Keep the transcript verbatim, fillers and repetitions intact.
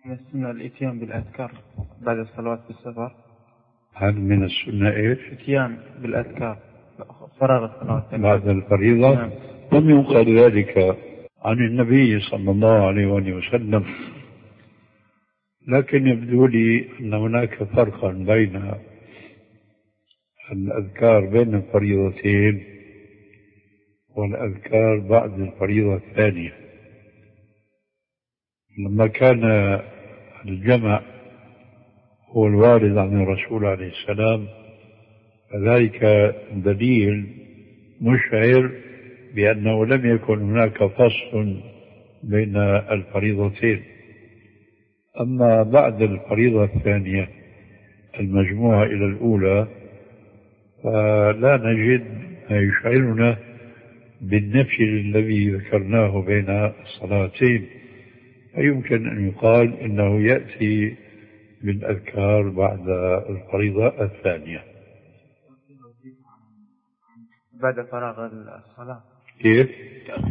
من السنة الإتيان بالأذكار بعد الصلوات في السفر. هل من السنة إيش؟ إتيان بالأذكار فراغ الصلوات بعد الفريضة. نعم. لم ينقل ذلك عن النبي صلى الله عليه وسلم، لكن يبدو لي أن هناك فرقا بين الأذكار بين الفريضتين والأذكار بعد الفريضة الثانية. لما كان الجمع هو الوارد عن الرسول عليه السلام، فذلك دليل مشعر بأنه لم يكن هناك فصل بين الفريضتين. أما بعد الفريضة الثانية المجموعة إلى الأولى فلا نجد ما يشعرنا بالنفي الذي ذكرناه بين الصلاتين، فيمكن أن يقال إنه يأتي بالأذكار بعد الفريضة الثانية بعد فراغ الصلاة. كيف؟